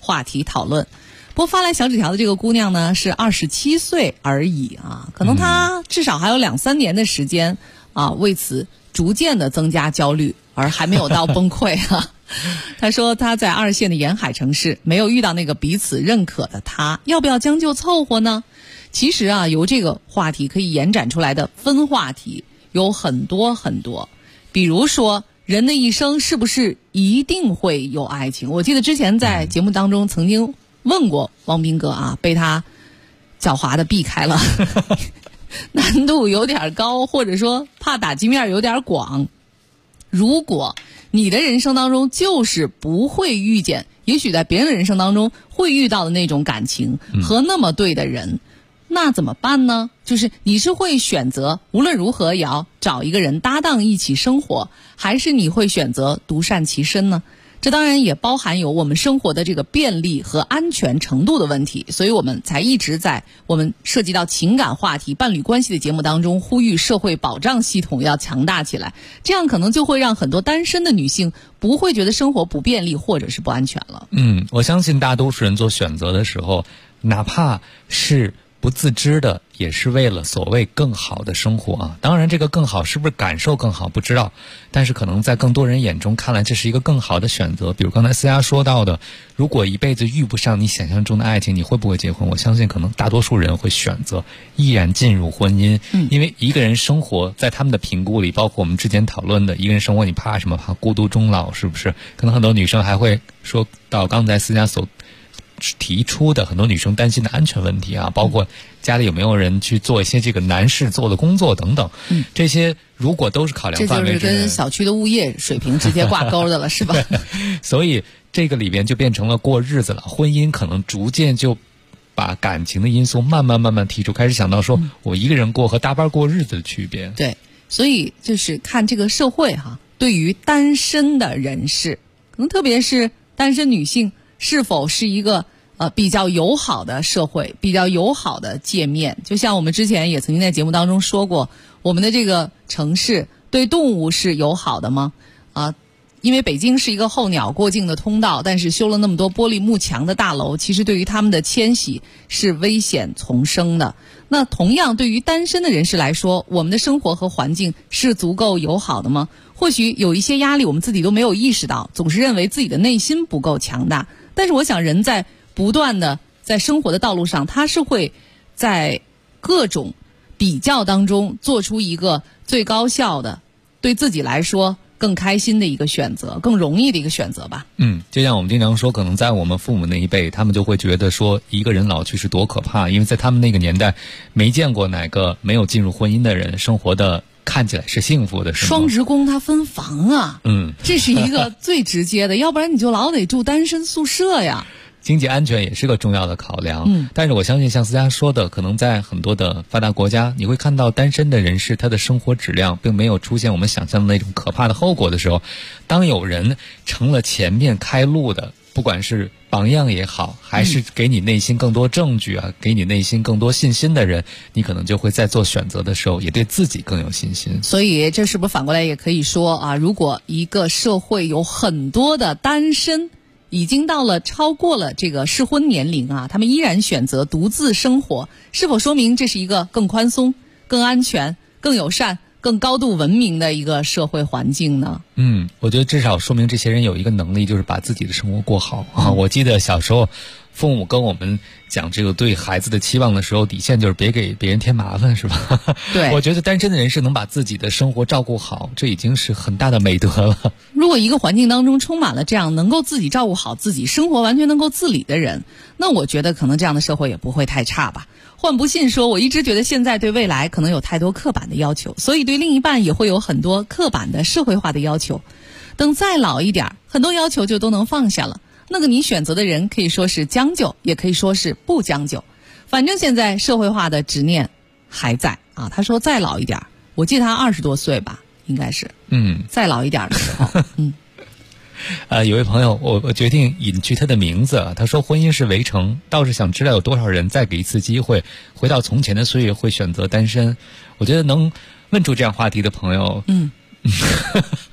H: 话题讨论。不过发来小纸条的这个姑娘呢是27岁而已啊，可能她至少还有2-3年的时间啊，为此逐渐的增加焦虑，而还没有到崩溃啊。她说她在2线的沿海城市没有遇到那个彼此认可的他，要不要将就凑合呢？其实啊，由这个话题可以延展出来的分话题有很多很多，比如说人的一生是不是一定会有爱情？我记得之前在节目当中曾经问过汪斌哥啊，被他狡猾的避开了难度有点高，或者说怕打击面有点广。如果你的人生当中就是不会遇见，也许在别人的人生当中会遇到的那种感情和那么对的人，那怎么办呢？就是你是会选择无论如何也要找一个人搭档一起生活，还是你会选择独善其身呢？这当然也包含有我们生活的这个便利和安全程度的问题，所以我们才一直在我们涉及到情感话题、伴侣关系的节目当中呼吁社会保障系统要强大起来，这样可能就会让很多单身的女性不会觉得生活不便利或者是不安全了。
P: 我相信大多数人做选择的时候，哪怕是不自知的，也是为了所谓更好的生活啊。当然这个更好是不是感受更好不知道，但是可能在更多人眼中看来这是一个更好的选择。比如刚才思佳说到的，如果一辈子遇不上你想象中的爱情，你会不会结婚？我相信可能大多数人会选择依然进入婚姻。因为一个人生活在他们的评估里，包括我们之前讨论的一个人生活你怕什么？怕孤独终老，是不是？可能很多女生还会说到刚才思佳所提出的很多女生担心的安全问题啊，包括家里有没有人去做一些这个男士做的工作等等，这些如果都是考量范围之内，
H: 这就是跟小区的物业水平直接挂钩的了，是吧？
P: 所以这个里边就变成了过日子了，婚姻可能逐渐就把感情的因素慢慢剔除，开始想到说我一个人过和搭班过日子的区别。
H: 对，所以就是看这个社会哈，对于单身的人士，可能特别是单身女性，是否是一个比较友好的社会，比较友好的界面。就像我们之前也曾经在节目当中说过，我们的这个城市对动物是友好的吗？因为北京是一个候鸟过境的通道，但是修了那么多玻璃幕墙的大楼，其实对于他们的迁徙是危险丛生的。那同样对于单身的人士来说，我们的生活和环境是足够友好的吗？或许有一些压力我们自己都没有意识到，总是认为自己的内心不够强大。但是我想人在不断的在生活的道路上，他是会在各种比较当中做出一个最高效的，对自己来说更开心的一个选择，更容易的一个选择吧。
P: 就像我们经常说，可能在我们父母那一辈，他们就会觉得说一个人老去是多可怕，因为在他们那个年代没见过哪个没有进入婚姻的人生活的看起来是幸福的。
H: 双职工他分房啊，这是一个最直接的，要不然你就老得住单身宿舍呀。
P: 经济安全也是个重要的考量，但是我相信像思佳说的，可能在很多的发达国家，你会看到单身的人士他的生活质量并没有出现我们想象的那种可怕的后果的时候，当有人成了前面开路的，不管是榜样也好，还是给你内心更多证据啊，给你内心更多信心的人，你可能就会在做选择的时候也对自己更有信心。
H: 所以这是不是反过来也可以说啊，如果一个社会有很多的单身已经到了超过了这个适婚年龄啊，他们依然选择独自生活，是否说明这是一个更宽松、更安全、更友善、更高度文明的一个社会环境呢？
P: 我觉得至少说明这些人有一个能力，就是把自己的生活过好啊。我记得小时候父母跟我们讲这个对孩子的期望的时候，底线就是别给别人添麻烦，是吧？
H: 对，
P: 我觉得单身的人是能把自己的生活照顾好，这已经是很大的美德了。
H: 如果一个环境当中充满了这样能够自己照顾好自己、生活完全能够自理的人，那我觉得可能这样的社会也不会太差吧。换不信说，我一直觉得现在对未来可能有太多刻板的要求，所以对另一半也会有很多刻板的社会化的要求。等再老一点，很多要求就都能放下了。那个你选择的人可以说是将就，也可以说是不将就，反正现在社会化的执念还在啊。他说再老一点，我记得他20多岁吧，应该是再老一点的时候
P: 有位朋友，我决定隐去他的名字，他说婚姻是围城，倒是想知道有多少人再给一次机会回到从前的岁月会选择单身。我觉得能问出这样话题的朋友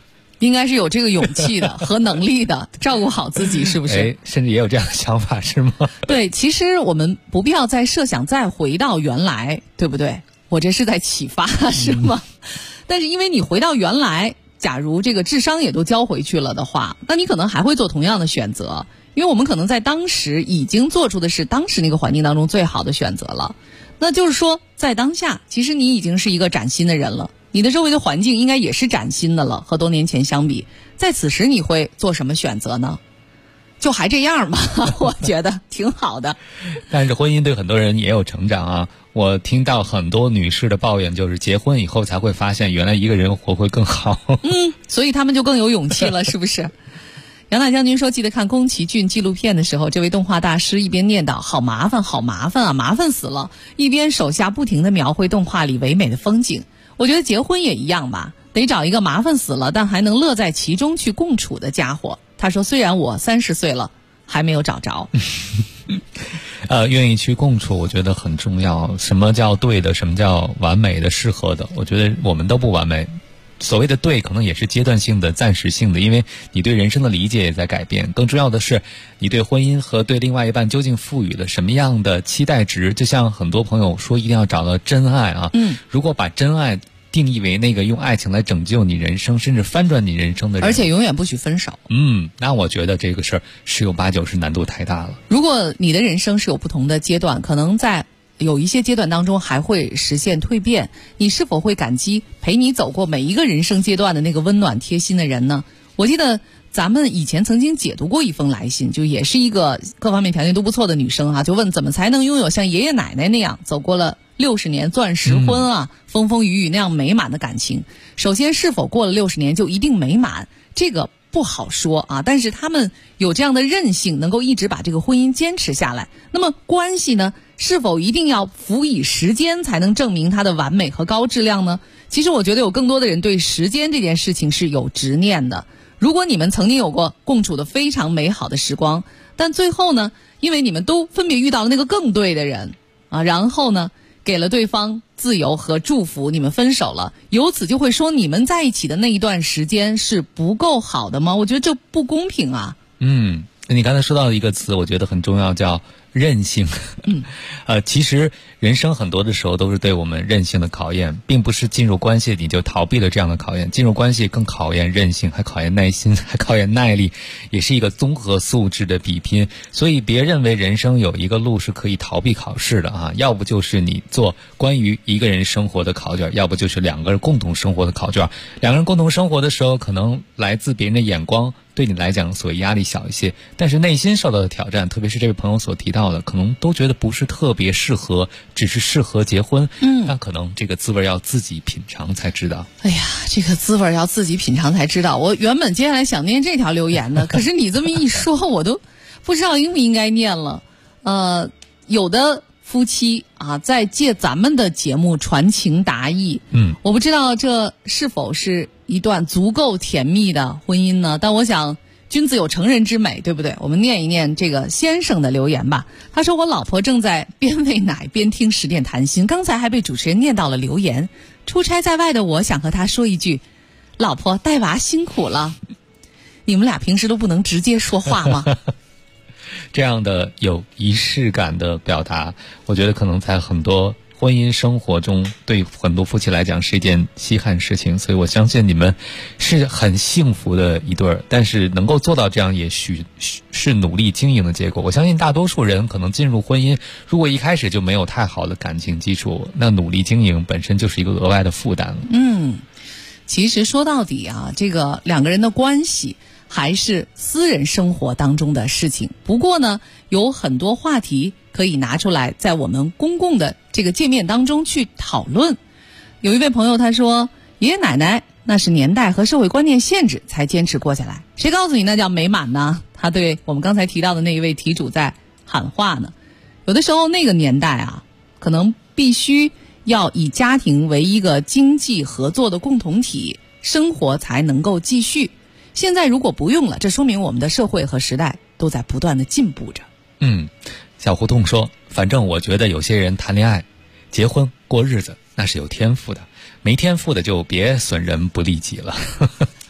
H: 应该是有这个勇气的和能力的，照顾好自己，是不是？
P: 甚至也有这样的想法，是吗？
H: 对，其实我们不必要再设想再回到原来，对不对？我这是在启发，是吗？但是因为你回到原来，假如这个智商也都交回去了的话，那你可能还会做同样的选择，因为我们可能在当时已经做出的是当时那个环境当中最好的选择了。那就是说，在当下，其实你已经是一个崭新的人了。你的周围的环境应该也是崭新的了，和多年前相比，在此时你会做什么选择呢？就还这样吧，我觉得挺好的。
P: 但是婚姻对很多人也有成长啊。我听到很多女士的抱怨，就是结婚以后才会发现，原来一个人活会更好。
H: 所以他们就更有勇气了，是不是？杨大将军说，记得看宫崎骏纪录片的时候，这位动画大师一边念叨好麻烦好麻烦啊，麻烦死了，一边手下不停地描绘动画里唯美的风景。我觉得结婚也一样吧，得找一个麻烦死了但还能乐在其中去共处的家伙。他说，虽然我30岁了还没有找着。
P: 愿意去共处我觉得很重要。什么叫对的，什么叫完美的，适合的，我觉得我们都不完美。所谓的对可能也是阶段性的、暂时性的，因为你对人生的理解也在改变。更重要的是你对婚姻和对另外一半究竟赋予了什么样的期待值。就像很多朋友说一定要找到真爱啊，如果把真爱定义为那个用爱情来拯救你人生甚至翻转你人生的人，
H: 而且永远不许分手，
P: 那我觉得这个事儿十有八九是难度太大了。
H: 如果你的人生是有不同的阶段，可能在有一些阶段当中还会实现蜕变，你是否会感激陪你走过每一个人生阶段的那个温暖贴心的人呢？我记得咱们以前曾经解读过一封来信，就也是一个各方面条件都不错的女生啊，就问怎么才能拥有像爷爷奶奶那样走过了60年钻石婚啊，风风雨雨那样美满的感情。首先，是否过了60年就一定美满，这个不好说啊，但是他们有这样的韧性，能够一直把这个婚姻坚持下来。那么关系呢，是否一定要辅以时间才能证明它的完美和高质量呢？其实我觉得有更多的人对时间这件事情是有执念的。如果你们曾经有过共处的非常美好的时光，但最后呢，因为你们都分别遇到了那个更对的人啊，然后呢给了对方自由和祝福，你们分手了，由此就会说你们在一起的那一段时间是不够好的吗？我觉得这不公平啊。
P: 你刚才说到的一个词我觉得很重要，叫韧性。其实人生很多的时候都是对我们韧性的考验，并不是进入关系你就逃避了这样的考验。进入关系更考验韧性，还考验耐心，还考验耐力，也是一个综合素质的比拼。所以别认为人生有一个路是可以逃避考试的啊，要不就是你做关于一个人生活的考卷，要不就是两个人共同生活的考卷。两个人共同生活的时候，可能来自别人的眼光对你来讲所谓压力小一些，但是内心受到的挑战，特别是这位朋友所提到的，可能都觉得不是特别适合，只是适合结婚。那可能这个滋味要自己品尝才知道。
H: 哎呀，这个滋味要自己品尝才知道。我原本接下来想念这条留言的，可是你这么一说，我都不知道应不应该念了。有的夫妻啊，在借咱们的节目传情达意，我不知道这是否是一段足够甜蜜的婚姻呢？但我想君子有成人之美，对不对？我们念一念这个先生的留言吧。他说，我老婆正在边喂奶边听10点谈心，刚才还被主持人念到了留言。出差在外的我想和他说一句，老婆带娃辛苦了。你们俩平时都不能直接说话吗？
P: 这样的有仪式感的表达，我觉得可能在很多婚姻生活中对很多夫妻来讲是一件稀罕事情，所以我相信你们是很幸福的一对儿，但是能够做到这样也许是努力经营的结果。我相信大多数人可能进入婚姻，如果一开始就没有太好的感情基础，那努力经营本身就是一个额外的负担了。
H: 其实说到底啊，这个两个人的关系还是私人生活当中的事情。不过呢，有很多话题可以拿出来在我们公共的这个界面当中去讨论。有一位朋友他说，爷爷奶奶那是年代和社会观念限制才坚持过下来，谁告诉你那叫美满呢？他对我们刚才提到的那一位题主在喊话呢。有的时候那个年代啊，可能必须要以家庭为一个经济合作的共同体，生活才能够继续。现在如果不用了，这说明我们的社会和时代都在不断的进步着。
P: 小胡同说，反正我觉得有些人谈恋爱结婚过日子那是有天赋的，没天赋的就别损人不利己了。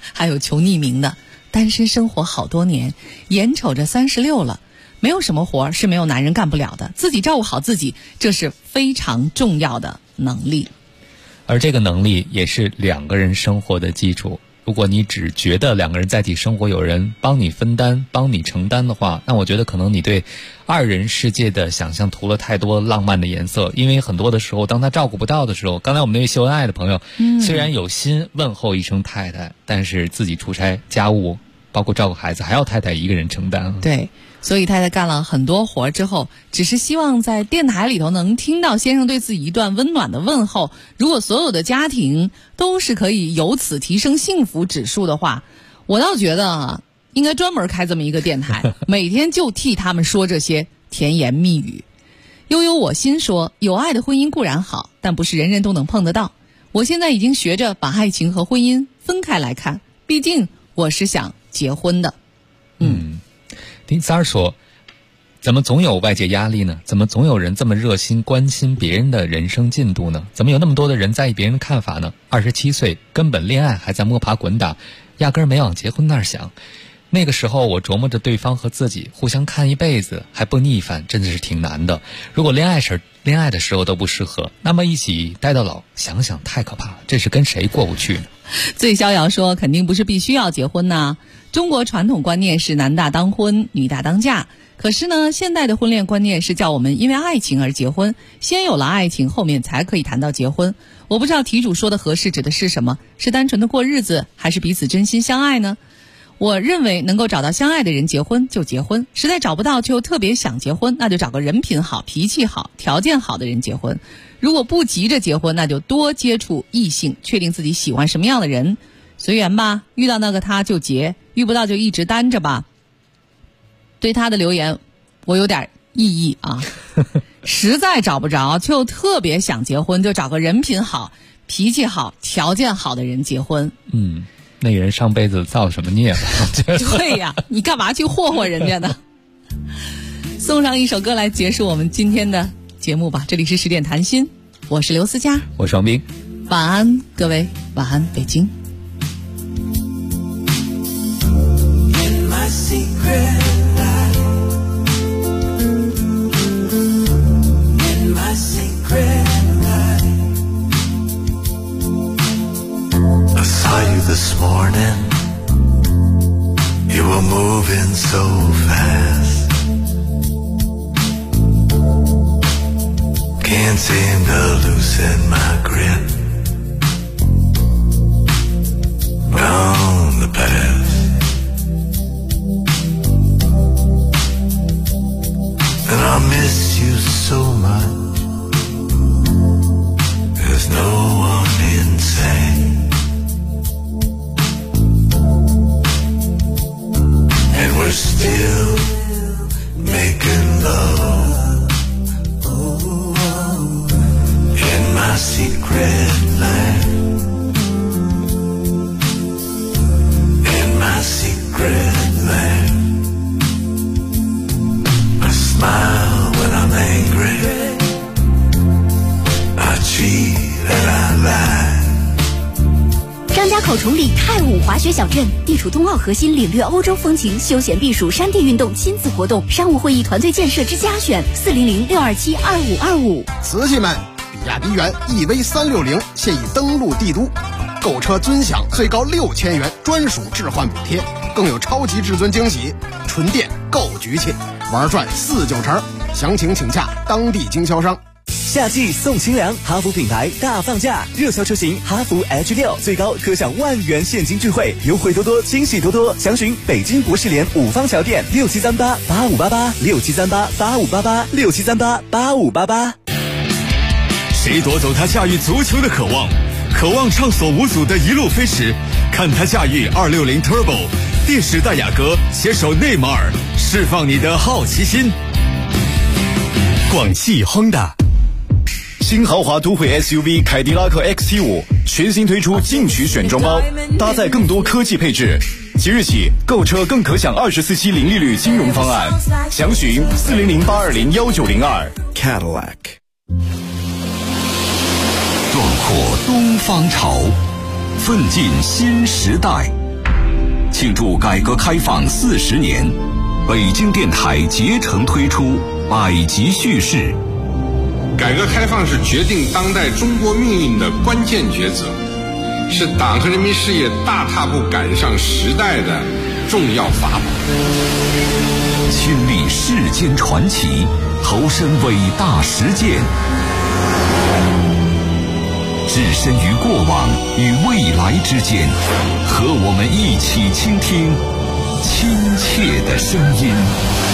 H: 还有求匿名的，单身生活好多年，眼瞅着36了，没有什么活是没有男人干不了的，自己照顾好自己，这是非常重要的能力。
P: 而这个能力也是两个人生活的基础。如果你只觉得两个人在一起生活有人帮你分担帮你承担的话，那我觉得可能你对二人世界的想象涂了太多浪漫的颜色。因为很多的时候当他照顾不到的时候，刚才我们那位秀恩爱的朋友虽然有心问候一声太太，但是自己出差家务包括照顾孩子还要太太一个人承担。
H: 对，所以太太干了很多活之后，只是希望在电台里头能听到先生对自己一段温暖的问候。如果所有的家庭都是可以由此提升幸福指数的话，我倒觉得应该专门开这么一个电台，每天就替他们说这些甜言蜜语。悠悠我心说，有爱的婚姻固然好，但不是人人都能碰得到。我现在已经学着把爱情和婚姻分开来看，毕竟我是想结婚的。
P: 丁三儿说，怎么总有外界压力呢？怎么总有人这么热心关心别人的人生进度呢？怎么有那么多的人在意别人的看法呢？27岁根本恋爱还在摸爬滚打，压根儿没往结婚那儿想。那个时候我琢磨着对方和自己互相看一辈子还不逆反，真的是挺难的。如果恋爱的时候都不适合，那么一起待到老，想想太可怕了，这是跟谁过不去呢？
H: 最逍遥说，肯定不是必须要结婚呐。中国传统观念是男大当婚，女大当嫁。可是呢，现代的婚恋观念是叫我们因为爱情而结婚，先有了爱情，后面才可以谈到结婚。我不知道题主说的合适指的是什么，是单纯的过日子，还是彼此真心相爱呢？我认为能够找到相爱的人结婚就结婚，实在找不到却又特别想结婚，那就找个人品好、脾气好、条件好的人结婚。如果不急着结婚，那就多接触异性，确定自己喜欢什么样的人，随缘吧，遇到那个他就结，遇不到就一直单着吧。对他的留言我有点异议啊，实在找不着却又特别想结婚，就找个人品好、脾气好、条件好的人结婚。
P: 那个人上辈子造什么孽了？
H: 对呀，你干嘛去霍霍人家呢？送上一首歌来结束我们今天的节目吧。这里是10点谈心，我是刘思佳，
P: 我是王斌。
H: 晚安各位，晚安北京。
Q: In my secret life, in my secret life,
O: I saw you this morning. You were moving so fast. Can't seem to loosen my grip on the past. And I miss you so much. There's no one inside. And we're still making love in my secret life. In my secret life, I smile when I'm angry, I cheat and I lie.
F: 张家口崇礼泰武滑雪小镇地处冬奥核心，领略欧洲风情，休闲避暑山地运动亲子活动，商务会议团队建设之家选400-627-2525。
B: 瓷器们，比亚迪元 EV360现已登陆帝都，购车尊享最高6000元专属置换补贴，更有超级至尊惊喜，纯电够局气，玩转4-9成。详情请洽当地经销商。
V: 夏季送清凉，哈弗品牌大放价，热销车型哈弗 H6最高可享10000元现金钜惠，优惠多多，惊喜多多。详询北京博士联5方桥店6738-8588，6738-8588，6738-8588。
R: 谁夺走他驾驭足球的渴望？渴望畅所无阻的一路飞驰，看他驾驭260 Turbo， 电时代雅阁携手内马尔，释放你的好奇心。广汽 Honda。新豪华都会 SUV 凯迪拉克 XT5 全新推出进取选装包，搭载更多科技配置。即日起购车更可享24期零利率金融方案，详询400-820-1902 Cadillac。
G: 壮阔东方潮，奋进新时代。
A: 庆祝改革开放40年，北京电台竭诚推出百集叙事。
D: 改革开放是决定当代中国命运的关键抉择，是党和人民事业大踏步赶上时代的重要法宝。
A: 亲历世间传奇，投身伟大实践，置身于过往与未来之间，和我们一起倾听亲切的声音。